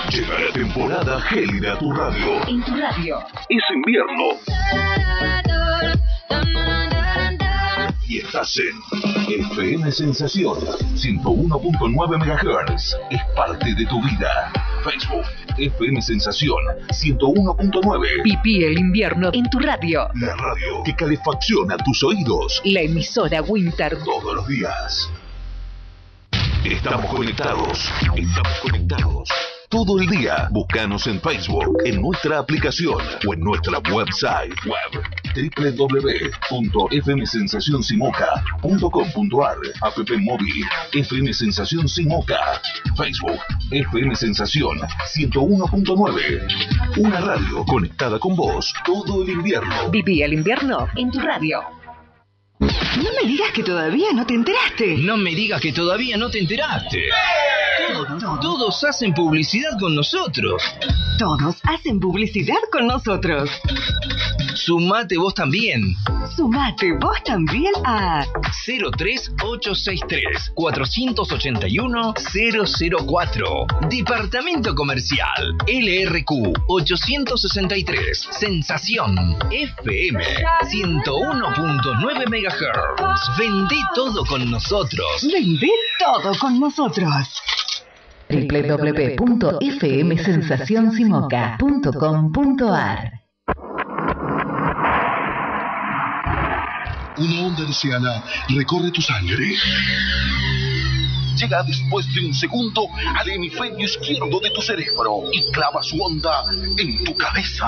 Llega la temporada gélida a tu radio. En tu radio. Es invierno. Y estás en FM Sensación 101.9 MHz. Es parte de tu vida. Facebook, FM Sensación 101.9. Pipí el invierno en tu radio. La radio que calefacciona tus oídos. La emisora Winter. Todos los días. Estamos conectados. Estamos conectados. Todo el día. Búscanos en Facebook, en nuestra aplicación o en nuestra website web www.fmsensacionsimoca.com.ar. App móvil FM Sensación Simoca. Facebook FM Sensación 101.9. Una radio conectada con vos todo el invierno. Viví el invierno en tu radio. No me digas que todavía no te enteraste. No me digas que todavía no te enteraste. Todos hacen publicidad con nosotros. Todos hacen publicidad con nosotros. Sumate vos también. Sumate vos también a 03863 481 004. Departamento Comercial LRQ 863. Sensación FM 101.9 MHz. Vendé todo con nosotros. Vendé todo con nosotros. www.fmsensacionsimoca.com.ar. Una onda anciana recorre tu sangre. Llega después de un segundo al hemisferio izquierdo de tu cerebro y clava su onda en tu cabeza.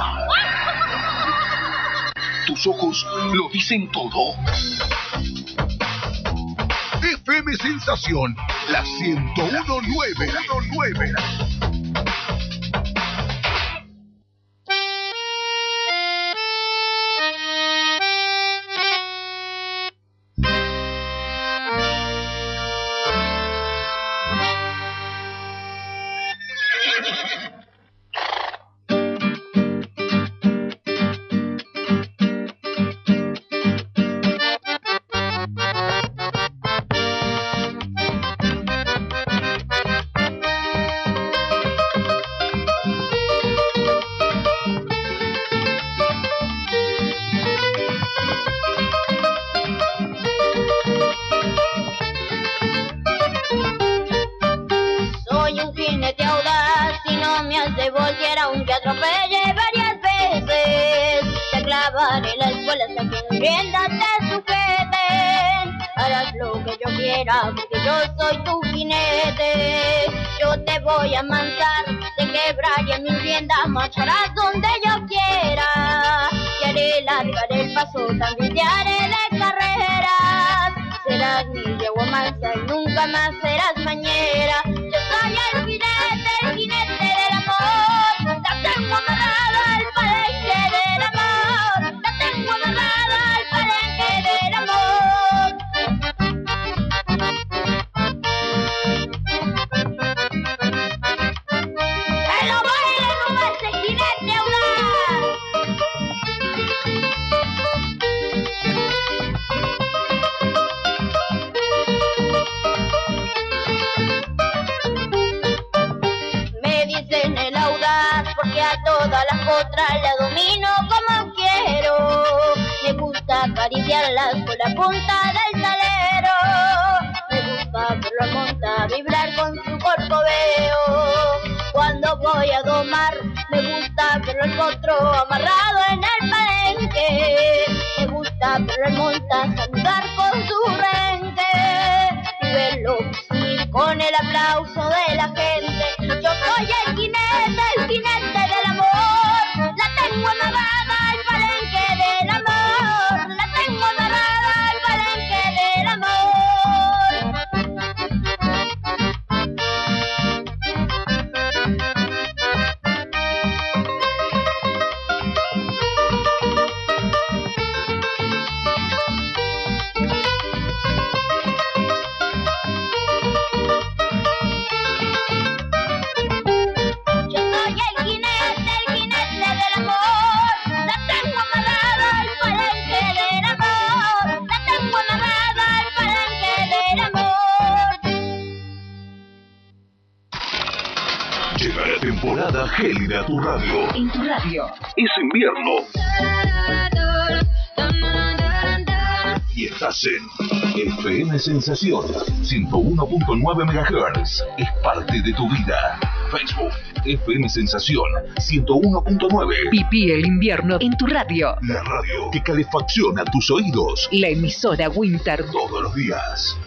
Tus ojos lo dicen todo. FM Sensación, la 101.9. Porque yo soy tu jinete, yo te voy a mandar, te quebraré en mis riendas, marcharás donde yo quiera, te haré largar el paso, también te haré de carreras, serás mi yegua mansa y nunca más serás mañera, yo soy el jinete del amor, la tengo amarrada al palenque del amor, la tengo amarrada al palenque del amor. Todas las otras la domino como quiero. Me gusta acariciarlas con la punta del salero. Me gusta verlo montar, vibrar con su corcoveo. Cuando voy a domar, me gusta verlo el potro amarrado en el palenque. Me gusta verlo el monta saludar con su rente. Y verlo subir con el aplauso de la gente. Yo soy el jinete del amor, la tengo amarrada al palenque del amor, la tengo amarrada al palenque del amor. Llega la temporada gélida a tu radio. En tu radio. Es invierno. Y estás en FM Sensación 101.9 MHz. Es parte de tu vida. Facebook, FM Sensación 101.9. Pipí el invierno en tu radio. La radio que calefacciona tus oídos. La emisora Winter. Todos los días.